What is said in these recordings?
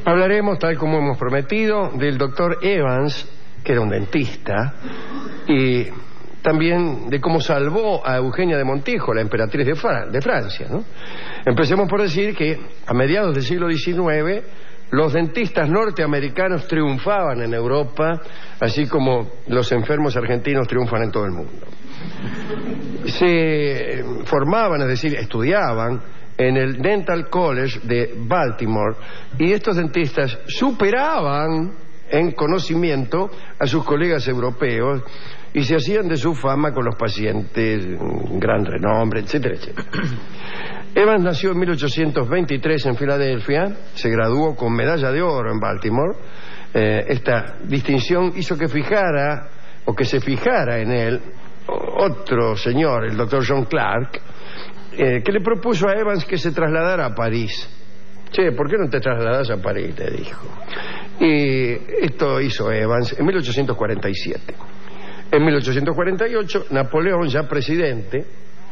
Hablaremos, tal como hemos prometido, del doctor Evans, que era un dentista, y también de cómo salvó a Eugenia de Montijo, la emperatriz de Francia, ¿no? Empecemos por decir que a mediados del siglo XIX los dentistas norteamericanos triunfaban en Europa, así como los enfermos argentinos triunfan en todo el mundo. Se formaban, es decir, estudiaban en el Dental College de Baltimore, y estos dentistas superaban en conocimiento a sus colegas europeos y se hacían de su fama con los pacientes, gran renombre, etcétera, etcétera. Evans nació en 1823 en Filadelfia, se graduó con medalla de oro en Baltimore. Esta distinción hizo que se fijara en él otro señor, el doctor John Clark, que le propuso a Evans que se trasladara a París. Che, ¿por qué no te trasladas a París?, le dijo. Y esto hizo Evans en 1847. En 1848, Napoleón, ya presidente,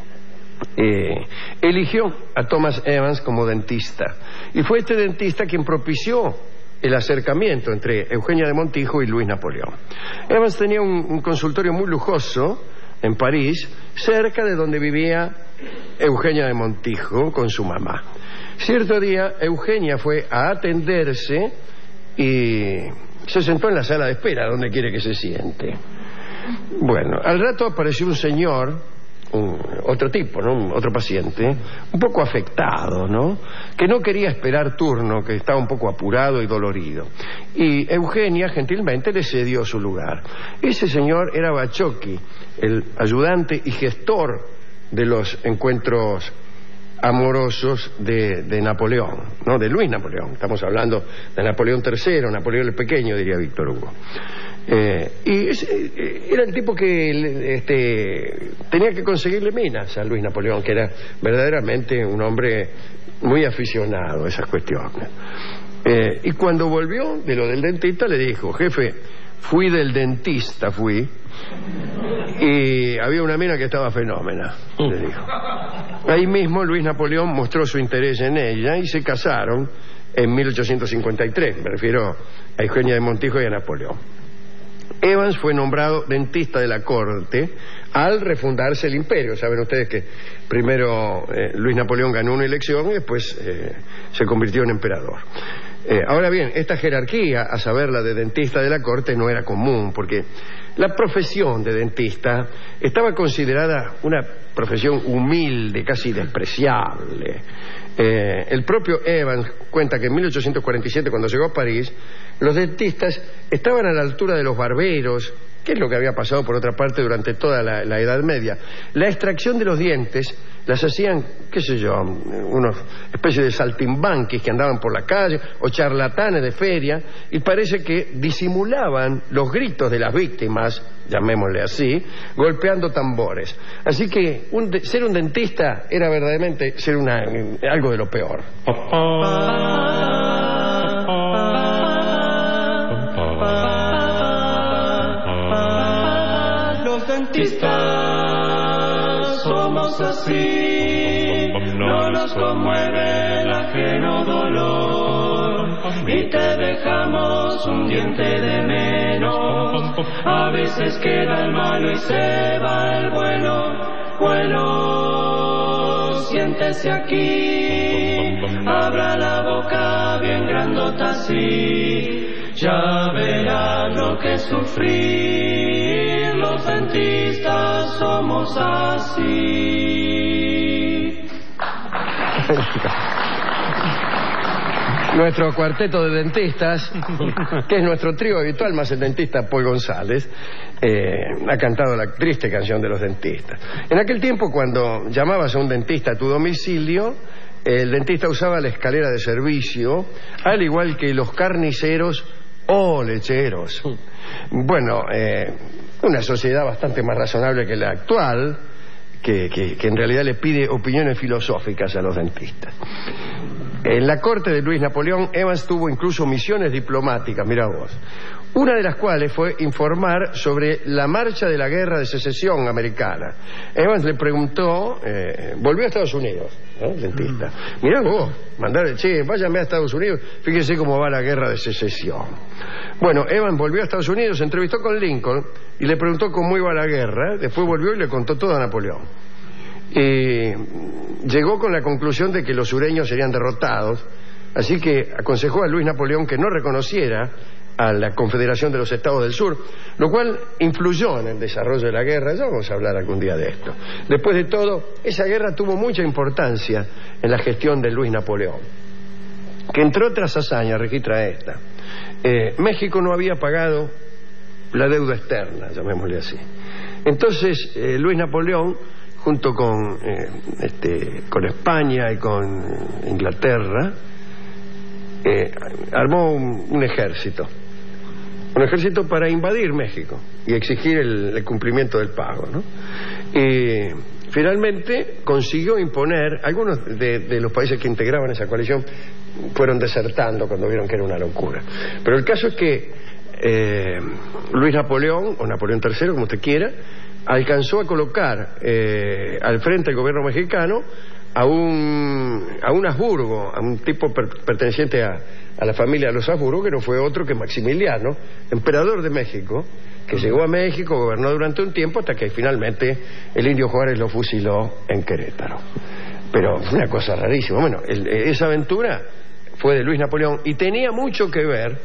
eligió a Thomas Evans como dentista. Y fue este dentista quien propició el acercamiento entre Eugenia de Montijo y Luis Napoleón. Evans tenía un consultorio muy lujoso en París, cerca de donde vivía Eugenia de Montijo con su mamá. Cierto día, Eugenia fue a atenderse y se sentó en la sala de espera, donde quiere que se siente. Bueno, al rato apareció un señor, otro tipo, ¿no? Otro paciente, un poco afectado, ¿no? Que no quería esperar turno, que estaba un poco apurado y dolorido. Y Eugenia gentilmente le cedió su lugar. Ese señor era Bacciochi, el ayudante y gestor de los encuentros amorosos de Napoleón, ¿no? De Luis Napoleón. Estamos hablando de Napoleón III, Napoleón el Pequeño, diría Víctor Hugo. Era el tipo que tenía que conseguirle minas a Luis Napoleón, que era verdaderamente un hombre muy aficionado a esas cuestiones. Y cuando volvió de lo del dentista, le dijo: jefe, fui del dentista, y había una mina que estaba fenómena, le dijo. Ahí mismo Luis Napoleón mostró su interés en ella y se casaron en 1853. Me refiero a Eugenia de Montijo y a Napoleón. Evans fue nombrado dentista de la corte al refundarse el imperio. Saben ustedes que primero Luis Napoleón ganó una elección y después se convirtió en emperador. Ahora bien, esta jerarquía, a saber la de dentista de la corte, no era común, porque la profesión de dentista estaba considerada una profesión humilde, casi despreciable. El propio Evans cuenta que en 1847, cuando llegó a París, los dentistas estaban a la altura de los barberos, que es lo que había pasado por otra parte durante toda la Edad Media. La extracción de los dientes las hacían, qué sé yo, unos especies de saltimbanquis que andaban por la calle, o charlatanes de feria, y parece que disimulaban los gritos de las víctimas, llamémosle así, golpeando tambores. Así que ser un dentista era verdaderamente ser algo de lo peor. Los dentistas somos así, no nos conmueve el ajeno dolor, y te dejamos un diente de menos. A veces queda el malo y se va el bueno. Bueno, siéntese aquí, abra la boca bien grandota así, ya verá lo que es sufrir. Los dentistas somos así. Nuestro cuarteto de dentistas, que es nuestro trío habitual, más el dentista Paul González, ha cantado la triste canción de los dentistas. En aquel tiempo, cuando llamabas a un dentista a tu domicilio, el dentista usaba la escalera de servicio, al igual que los carniceros o lecheros. Bueno, una sociedad bastante más razonable que la actual, que en realidad le pide opiniones filosóficas a los dentistas. En la corte de Luis Napoleón, Evans tuvo incluso misiones diplomáticas, mira vos. Una de las cuales fue informar sobre la marcha de la guerra de secesión americana. Evans le preguntó, volvió a Estados Unidos, el dentista. Mirá vos, mandarle, che, váyame a Estados Unidos, fíjese cómo va la guerra de secesión. Bueno, Evans volvió a Estados Unidos, se entrevistó con Lincoln y le preguntó cómo iba la guerra, después volvió y le contó todo a Napoleón. Llegó con la conclusión de que los sureños serían derrotados, así que aconsejó a Luis Napoleón que no reconociera a la Confederación de los Estados del Sur, lo cual influyó en el desarrollo de la guerra. Ya vamos a hablar algún día de esto. Después de todo, esa guerra tuvo mucha importancia en la gestión de Luis Napoleón, que entre otras hazañas registra esta. México no había pagado la deuda externa, llamémosle así. Entonces Luis Napoleón, junto con España y con Inglaterra, armó un ejército para invadir México y exigir el cumplimiento del pago, ¿no? Finalmente consiguió imponer, algunos de los países que integraban esa coalición fueron desertando cuando vieron que era una locura, pero el caso es que Luis Napoleón, o Napoleón III, como usted quiera, alcanzó a colocar al frente del gobierno mexicano a un Habsburgo, a un tipo perteneciente a la familia de los Habsburgo, que no fue otro que Maximiliano, emperador de México, que llegó a México, gobernó durante un tiempo hasta que finalmente el Indio Juárez lo fusiló en Querétaro. Pero fue una cosa rarísima. Bueno, esa aventura fue de Luis Napoleón y tenía mucho que ver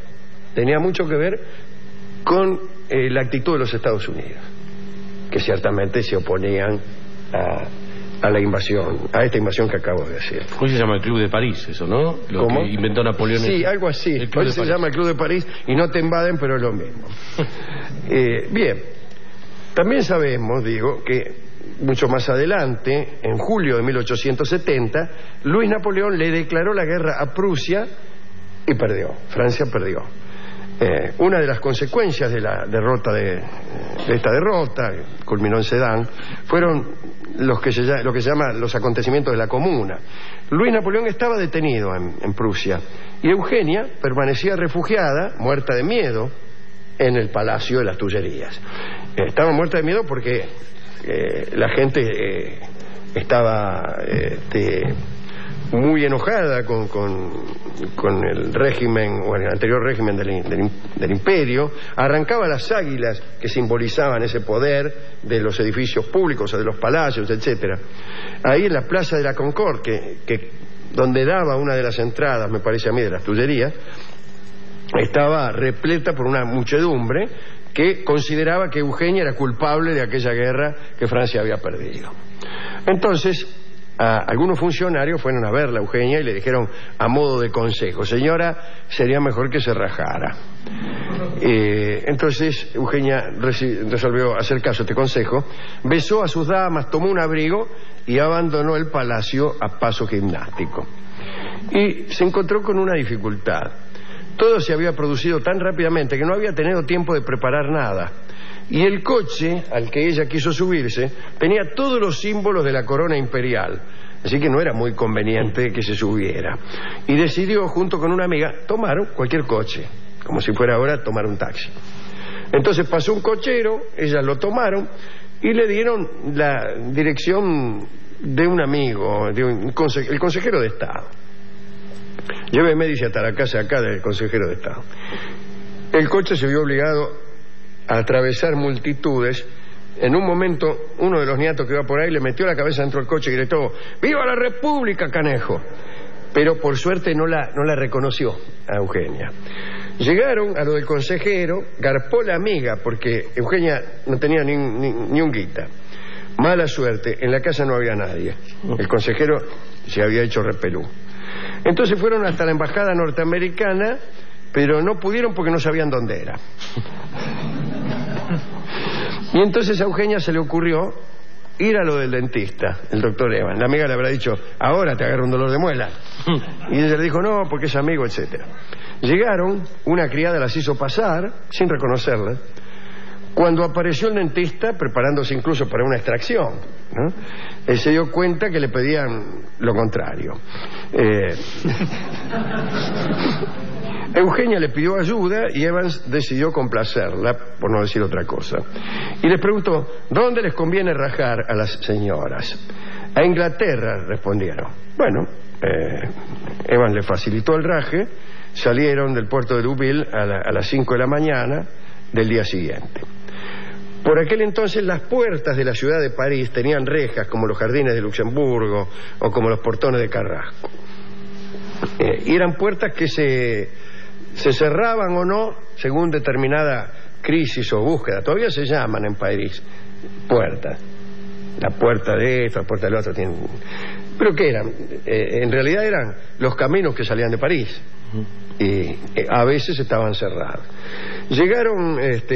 con la actitud de los Estados Unidos, que ciertamente se oponían a la invasión, a esta invasión que acabo de decir. Hoy se llama el Club de París, eso, ¿no? Lo ¿Cómo? Que inventó Napoleón. Sí, algo así. Hoy se llama el Club de París y no te invaden, pero es lo mismo. Bien, también sabemos, digo, que mucho más adelante, en julio de 1870, Luis Napoleón le declaró la guerra a Prusia y perdió. Francia perdió. Una de las consecuencias de la derrota de esta derrota, culminó en Sedan, fueron lo que se llama los acontecimientos de la Comuna. Luis Napoleón estaba detenido en Prusia y Eugenia permanecía refugiada, muerta de miedo, en el Palacio de las Tullerías. Estaba muerta de miedo porque la gente estaba muy enojada con el régimen, o el anterior régimen del imperio. Arrancaba las águilas que simbolizaban ese poder de los edificios públicos o de los palacios, etcétera. Ahí en la Plaza de la Concorde, donde daba una de las entradas, me parece a mí, de las Tullerías, estaba repleta por una muchedumbre que consideraba que Eugenia era culpable de aquella guerra que Francia había perdido. Entonces algunos funcionarios fueron a verla a Eugenia y le dijeron a modo de consejo: señora, sería mejor que se rajara. Entonces Eugenia resolvió hacer caso a este consejo, besó a sus damas, tomó un abrigo y abandonó el palacio a paso gimnástico. Y se encontró con una dificultad. Todo se había producido tan rápidamente que no había tenido tiempo de preparar nada. Y el coche al que ella quiso subirse tenía todos los símbolos de la corona imperial, así que no era muy conveniente que se subiera. Y decidió, junto con una amiga, tomar cualquier coche, como si fuera ahora tomar un taxi. Entonces pasó un cochero, ellas lo tomaron y le dieron la dirección de un amigo, el consejero de Estado. Lléveme, dice, hasta la casa acá del consejero de Estado. El coche se vio obligado a atravesar multitudes. En un momento, uno de los niatos que iba por ahí le metió la cabeza dentro del coche y gritó: ¡Viva la República, canejo! Pero por suerte no la reconoció a Eugenia. Llegaron a lo del consejero, garpó la amiga, porque Eugenia no tenía ni un guita. Mala suerte, en la casa no había nadie. El consejero se había hecho repelú. Entonces fueron hasta la embajada norteamericana, pero no pudieron porque no sabían dónde era. Y entonces a Eugenia se le ocurrió ir a lo del dentista, el doctor Evans. La amiga le habrá dicho: ahora te agarra un dolor de muela. Y ella le dijo: no, porque es amigo, etcétera. Llegaron, una criada las hizo pasar sin reconocerlas. Cuando apareció el dentista, preparándose incluso para una extracción, ¿no? Él se dio cuenta que le pedían lo contrario. Eugenia le pidió ayuda y Evans decidió complacerla, por no decir otra cosa. Y les preguntó: ¿dónde les conviene rajar a las señoras? A Inglaterra, respondieron. Bueno, Evans le facilitó el raje, salieron del puerto de Deauville a las 5 de la mañana del día siguiente. Por aquel entonces las puertas de la ciudad de París tenían rejas como los jardines de Luxemburgo o como los portones de Carrasco. Y eran puertas que se cerraban o no según determinada crisis o búsqueda. Todavía se llaman en París puertas. La puerta de esto, la puerta del otro. ¿Pero qué eran? En realidad eran los caminos que salían de París. Y a veces estaban cerrados. Llegaron...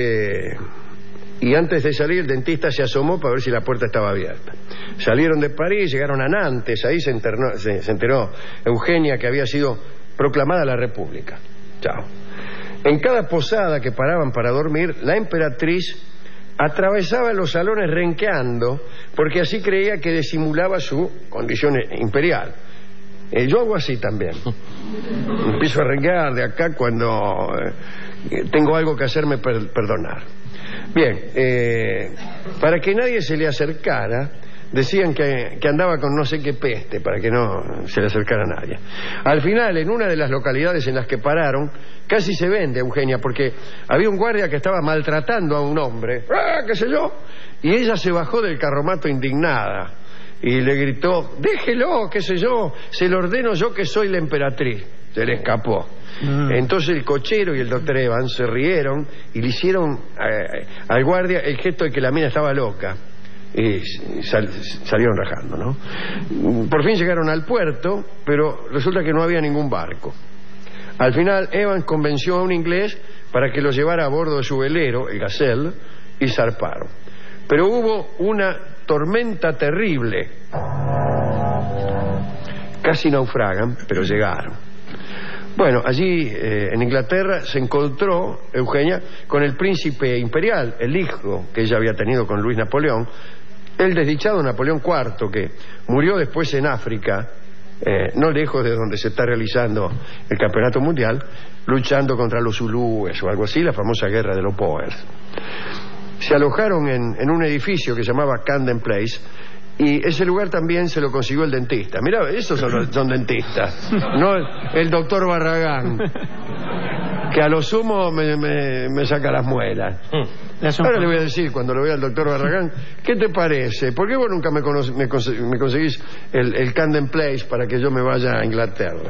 y antes de salir el dentista se asomó para ver si la puerta estaba abierta. Salieron de París, llegaron a Nantes, ahí se enteró Eugenia que había sido proclamada la República. Chao. En cada posada que paraban para dormir, la emperatriz atravesaba los salones renqueando, porque así creía que disimulaba su condición imperial. Yo hago así también. Empiezo a renquear de acá cuando tengo algo que hacerme perdonar. Bien, para que nadie se le acercara, decían que andaba con no sé qué peste, para que no se le acercara a nadie. Al final, en una de las localidades en las que pararon, casi se vende Eugenia, porque había un guardia que estaba maltratando a un hombre, qué sé yo, y ella se bajó del carromato indignada y le gritó, déjelo, qué sé yo, se lo ordeno yo que soy la emperatriz. Se le escapó. Entonces el cochero y el doctor Evans se rieron y le hicieron al guardia el gesto de que la mina estaba loca. Y salieron rajando, ¿no? Por fin llegaron al puerto, pero resulta que no había ningún barco. Al final Evans convenció a un inglés para que lo llevara a bordo de su velero, el Gazelle, y zarparon. Pero hubo una tormenta terrible. Casi naufragan, pero llegaron. Bueno, allí en Inglaterra se encontró Eugenia con el príncipe imperial, el hijo que ella había tenido con Luis Napoleón, el desdichado Napoleón IV, que murió después en África, no lejos de donde se está realizando el campeonato mundial, luchando contra los zulúes o algo así, la famosa guerra de los Boers. Se alojaron en un edificio que se llamaba Camden Place, y ese lugar también se lo consiguió el dentista. Mirá, esos son dentistas, no el doctor Barragán, que a lo sumo me saca las muelas. Ahora le voy a decir, cuando lo vea al doctor Barragán, ¿qué te parece? ¿Por qué vos nunca me conseguís el Camden Place para que yo me vaya a Inglaterra?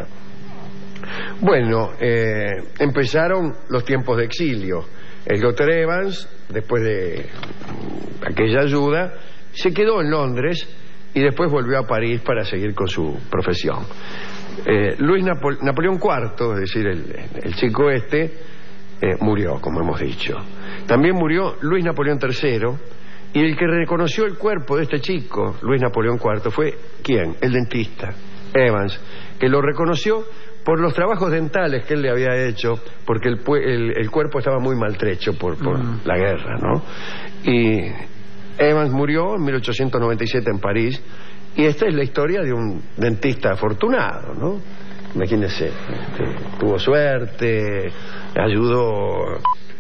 Bueno, empezaron los tiempos de exilio. El doctor Evans, después de aquella ayuda, se quedó en Londres y después volvió a París para seguir con su profesión. Napoleón IV, es decir, el chico murió, como hemos dicho. También murió Luis Napoleón III, y el que reconoció el cuerpo de este chico, Luis Napoleón IV, fue ¿quién? El dentista, Evans, que lo reconoció por los trabajos dentales que él le había hecho, porque el cuerpo estaba muy maltrecho por la guerra, ¿no? Y Evans murió en 1897 en París, y esta es la historia de un dentista afortunado, ¿no? Imagínense, tuvo suerte, ayudó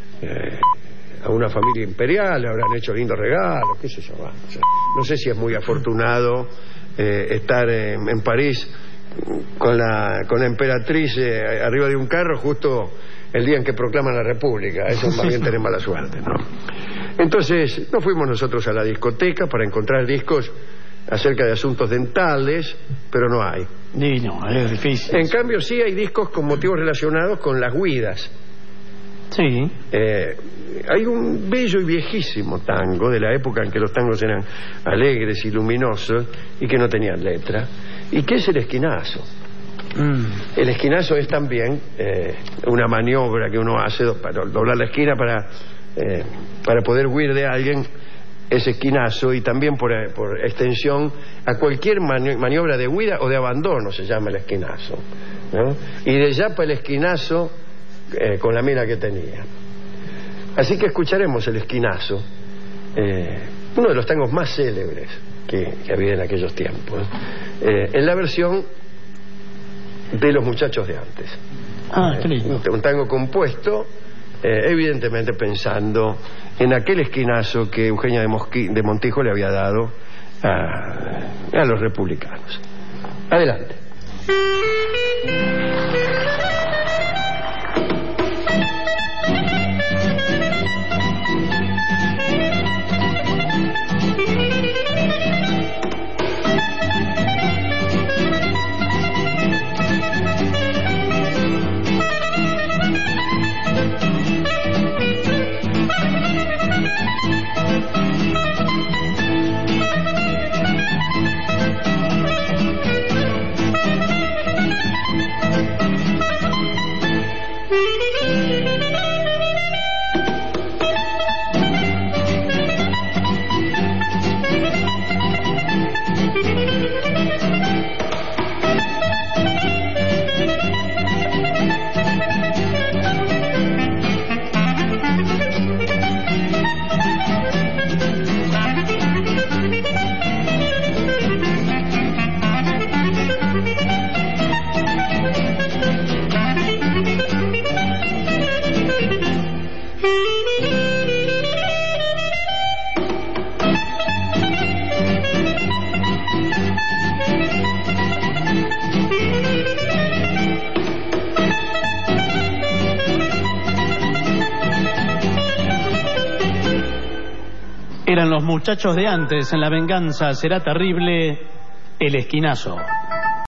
a una familia imperial, le habrán hecho lindos regalos, qué sé yo. No sé si es muy afortunado estar en París con la emperatriz arriba de un carro justo el día en que proclaman la República. Eso más bien tener mala suerte, ¿no? Entonces nos fuimos nosotros a la discoteca para encontrar discos acerca de asuntos dentales, pero no hay. Y no, es difícil. En cambio sí hay discos con motivos relacionados con las huidas. Sí. Hay un bello y viejísimo tango de la época en que los tangos eran alegres y luminosos y que no tenían letra, y que es el esquinazo. El esquinazo es también una maniobra que uno hace para doblar la esquina para poder huir de alguien. Ese esquinazo, y también por extensión a cualquier maniobra de huida o de abandono se llama el esquinazo, ¿no? Y de Yapa el esquinazo con la mina que tenía. Así que escucharemos el esquinazo, uno de los tangos más célebres que había en aquellos tiempos, en la versión de Los Muchachos de Antes. Qué lindo. Un tango compuesto evidentemente pensando en aquel esquinazo que Eugenia de Montijo le había dado a los republicanos. Adelante. Eran los muchachos de antes, en La venganza será terrible, El esquinazo.